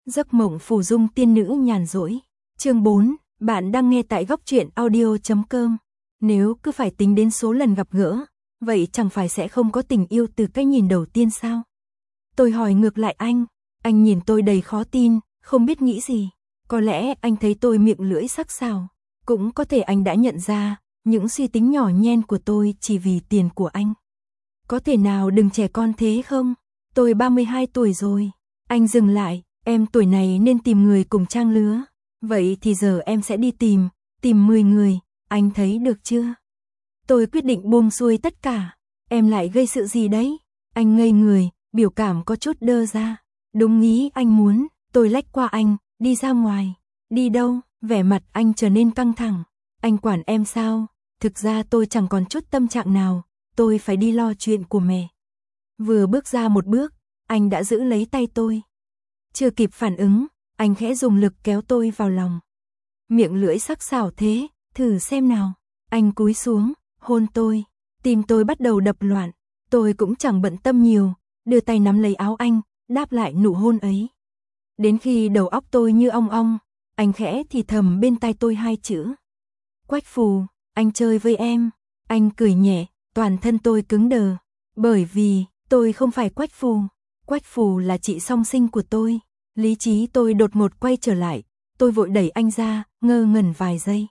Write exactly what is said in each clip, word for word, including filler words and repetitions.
Giấc mộng phù dung tiên nữ nhàn rỗi. Chương bốn, bạn đang nghe tại góc truyện audio chấm com. Nếu cứ phải tính đến số lần gặp gỡ, vậy chẳng phải sẽ không có tình yêu từ cái nhìn đầu tiên sao? Tôi hỏi ngược lại anh, anh nhìn tôi đầy khó tin, không biết nghĩ gì. Có lẽ anh thấy tôi miệng lưỡi sắc sảo, cũng có thể anh đã nhận ra những suy tính nhỏ nhen của tôi chỉ vì tiền của anh. Có thể nào đừng trẻ con thế không? Tôi ba mươi hai tuổi rồi. Anh dừng lại, em tuổi này nên tìm người cùng trang lứa. Vậy thì giờ em sẽ đi tìm, tìm mười người, anh thấy được chưa? Tôi quyết định buông xuôi tất cả. Em lại gây sự gì đấy? Anh ngây người, biểu cảm có chút đơ ra. Đúng nghĩ anh muốn, tôi lách qua anh, đi ra ngoài. Đi đâu? Vẻ mặt anh trở nên căng thẳng. Anh quản em sao? Thực ra tôi chẳng còn chút tâm trạng nào, tôi phải đi lo chuyện của mẹ. Vừa bước ra một bước, anh đã giữ lấy tay tôi. Chưa kịp phản ứng, anh khẽ dùng lực kéo tôi vào lòng. Miệng lưỡi sắc sảo thế, thử xem nào. Anh cúi xuống, hôn tôi. Tim tôi bắt đầu đập loạn. Tôi cũng chẳng bận tâm nhiều, đưa tay nắm lấy áo anh, đáp lại nụ hôn ấy. Đến khi đầu óc tôi như ong ong, anh khẽ thì thầm bên tai tôi hai chữ. Quách Phù, anh chơi với em. Anh cười nhẹ, toàn thân tôi cứng đờ. Bởi vì, tôi không phải Quách Phù. Quách Phù là chị song sinh của tôi. Lý trí tôi đột ngột quay trở lại. Tôi vội đẩy anh ra, ngơ ngẩn vài giây.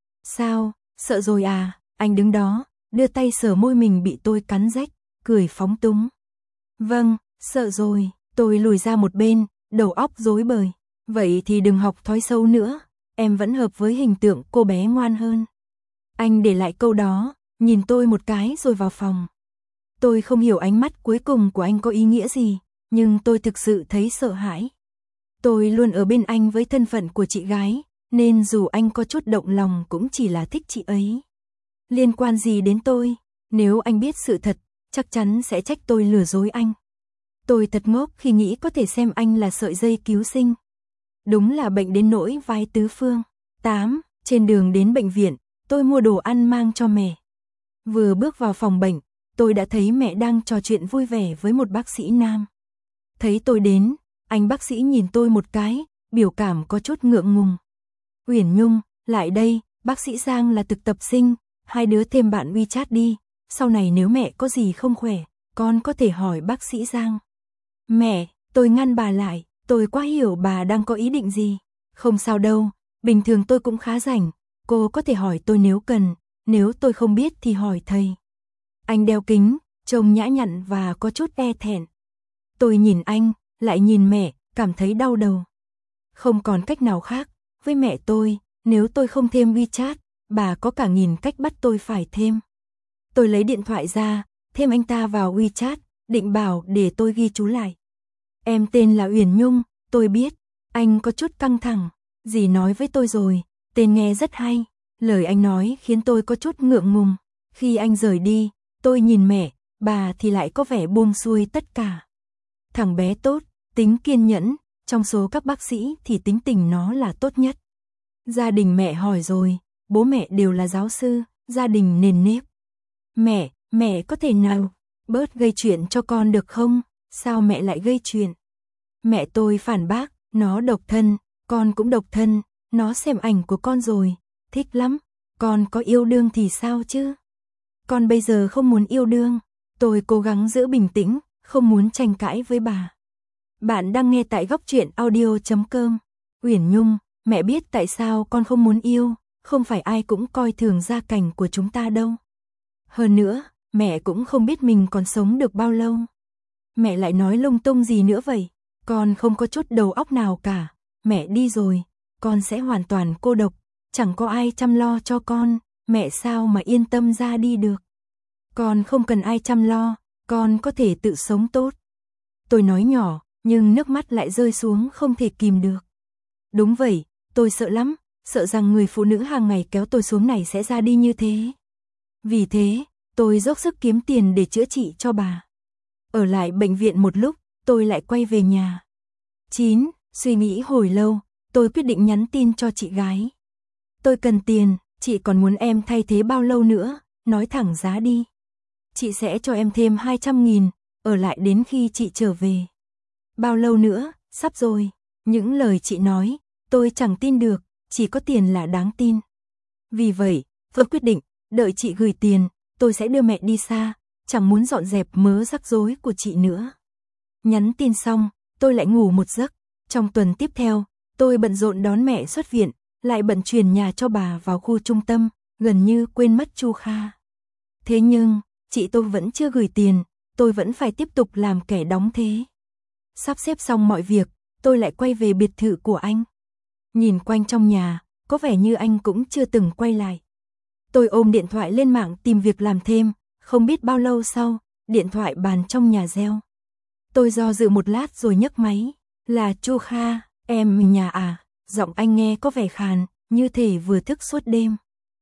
Sao, sợ rồi à? Anh đứng đó, đưa tay sờ môi mình bị tôi cắn rách, cười phóng túng. Vâng, sợ rồi. Tôi lùi ra một bên, đầu óc rối bời. Vậy thì đừng học thói xấu nữa. Em vẫn hợp với hình tượng cô bé ngoan hơn. Anh để lại câu đó, nhìn tôi một cái rồi vào phòng. Tôi không hiểu ánh mắt cuối cùng của anh có ý nghĩa gì, nhưng tôi thực sự thấy sợ hãi. Tôi luôn ở bên anh với thân phận của chị gái, nên dù anh có chút động lòng cũng chỉ là thích chị ấy. Liên quan gì đến tôi? Nếu anh biết sự thật, chắc chắn sẽ trách tôi lừa dối anh. Tôi thật ngốc khi nghĩ có thể xem anh là sợi dây cứu sinh. Đúng là bệnh đến nỗi vai tứ phương. tám. Trên đường đến bệnh viện, tôi mua đồ ăn mang cho mẹ. Vừa bước vào phòng bệnh, tôi đã thấy mẹ đang trò chuyện vui vẻ với một bác sĩ nam. Thấy tôi đến, anh bác sĩ nhìn tôi một cái, biểu cảm có chút ngượng ngùng. Uyển Nhung, lại đây, bác sĩ Giang là thực tập sinh, hai đứa thêm bạn WeChat đi, sau này nếu mẹ có gì không khỏe, con có thể hỏi bác sĩ Giang. Mẹ, tôi ngăn bà lại, tôi quá hiểu bà đang có ý định gì. Không sao đâu, bình thường tôi cũng khá rảnh, cô có thể hỏi tôi nếu cần, nếu tôi không biết thì hỏi thầy. Anh đeo kính, trông nhã nhặn và có chút e thẹn. Tôi nhìn anh, lại nhìn mẹ, cảm thấy đau đầu. Không còn cách nào khác, với mẹ tôi, nếu tôi không thêm WeChat, bà có cả nghìn cách bắt tôi phải thêm. Tôi lấy điện thoại ra, thêm anh ta vào WeChat, định bảo để tôi ghi chú lại. Em tên là Uyển Nhung, tôi biết. Anh có chút căng thẳng. Dì nói với tôi rồi, tên nghe rất hay. Lời anh nói khiến tôi có chút ngượng ngùng. Khi anh rời đi, tôi nhìn mẹ, bà thì lại có vẻ buông xuôi tất cả. Thằng bé tốt, tính kiên nhẫn, trong số các bác sĩ thì tính tình nó là tốt nhất. Gia đình mẹ hỏi rồi, bố mẹ đều là giáo sư, gia đình nền nếp. Mẹ, mẹ có thể nào bớt gây chuyện cho con được không? Sao mẹ lại gây chuyện? Mẹ tôi phản bác, nó độc thân, con cũng độc thân, nó xem ảnh của con rồi, thích lắm, con có yêu đương thì sao chứ? Con bây giờ không muốn yêu đương. Tôi cố gắng giữ bình tĩnh, không muốn tranh cãi với bà. Bạn đang nghe tại góc truyện audio chấm com. Uyển Nhung, mẹ biết tại sao con không muốn yêu, không phải ai cũng coi thường gia cảnh của chúng ta đâu. Hơn nữa, mẹ cũng không biết mình còn sống được bao lâu. Mẹ lại nói lung tung gì nữa vậy? Con không có chút đầu óc nào cả. Mẹ đi rồi, con sẽ hoàn toàn cô độc, chẳng có ai chăm lo cho con, mẹ sao mà yên tâm ra đi được. Con không cần ai chăm lo, con có thể tự sống tốt. Tôi nói nhỏ, nhưng nước mắt lại rơi xuống không thể kìm được. Đúng vậy, tôi sợ lắm, sợ rằng người phụ nữ hàng ngày kéo tôi xuống này sẽ ra đi như thế. Vì thế, tôi dốc sức kiếm tiền để chữa trị cho bà. Ở lại bệnh viện một lúc, tôi lại quay về nhà. chín. Suy nghĩ hồi lâu, tôi quyết định nhắn tin cho chị gái. Tôi cần tiền, chị còn muốn em thay thế bao lâu nữa, nói thẳng giá đi. Chị sẽ cho em thêm hai trăm nghìn, ở lại đến khi chị trở về. Bao lâu nữa, sắp rồi. Những lời chị nói, tôi chẳng tin được, chỉ có tiền là đáng tin. Vì vậy, tôi quyết định, đợi chị gửi tiền, tôi sẽ đưa mẹ đi xa, chẳng muốn dọn dẹp mớ rắc rối của chị nữa. Nhắn tin xong, tôi lại ngủ một giấc. Trong tuần tiếp theo, tôi bận rộn đón mẹ xuất viện, lại bận chuyển nhà cho bà vào khu trung tâm, gần như quên mất Chu Kha. Thế nhưng, chị tôi vẫn chưa gửi tiền, tôi vẫn phải tiếp tục làm kẻ đóng thế. Sắp xếp xong mọi việc, tôi lại quay về biệt thự của anh. Nhìn quanh trong nhà, có vẻ như anh cũng chưa từng quay lại. Tôi ôm điện thoại lên mạng tìm việc làm thêm, không biết bao lâu sau, điện thoại bàn trong nhà reo. Tôi do dự một lát rồi nhấc máy, là Chu Kha, em nhà à, giọng anh nghe có vẻ khàn, như thể vừa thức suốt đêm.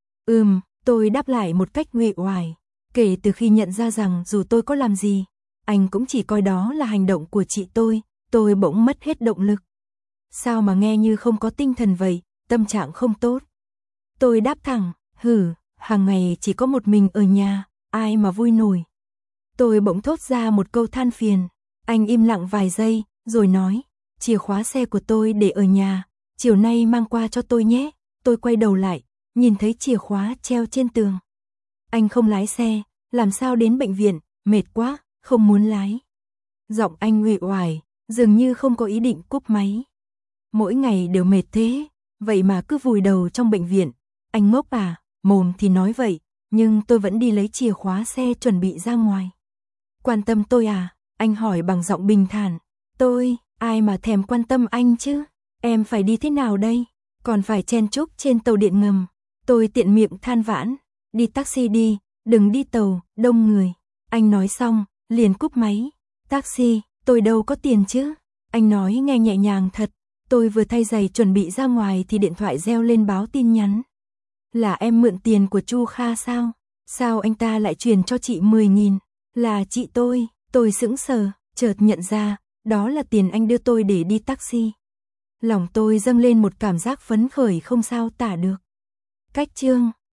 Ừm, tôi đáp lại một cách nguệ oải, kể từ khi nhận ra rằng dù tôi có làm gì, anh cũng chỉ coi đó là hành động của chị tôi, tôi bỗng mất hết động lực. Sao mà nghe như không có tinh thần vậy, tâm trạng không tốt. Tôi đáp thẳng, hử, hàng ngày chỉ có một mình ở nhà, ai mà vui nổi. Tôi bỗng thốt ra một câu than phiền, anh im lặng vài giây, rồi nói, chìa khóa xe của tôi để ở nhà, chiều nay mang qua cho tôi nhé. Tôi quay đầu lại, nhìn thấy chìa khóa treo trên tường. Anh không lái xe, làm sao đến bệnh viện, mệt quá, không muốn lái. Giọng anh uể oải, dường như không có ý định cúp máy. Mỗi ngày đều mệt thế, vậy mà cứ vùi đầu trong bệnh viện. Anh ngốc à, mồm thì nói vậy, nhưng tôi vẫn đi lấy chìa khóa xe chuẩn bị ra ngoài. Quan tâm tôi à? Anh hỏi bằng giọng bình thản. Tôi, ai mà thèm quan tâm anh chứ? Em phải đi thế nào đây? Còn phải chen chúc trên tàu điện ngầm. Tôi tiện miệng than vãn. Đi taxi đi, đừng đi tàu, đông người. Anh nói xong, liền cúp máy. Taxi, tôi đâu có tiền chứ? Anh nói nghe nhẹ nhàng thật. Tôi vừa thay giày chuẩn bị ra ngoài thì điện thoại reo lên báo tin nhắn. Là em mượn tiền của Chu Kha sao? Sao anh ta lại chuyển cho chị mười nghìn? Là chị tôi, tôi sững sờ, chợt nhận ra, đó là tiền anh đưa tôi để đi taxi. Lòng tôi dâng lên một cảm giác phấn khởi không sao tả được. Cách chương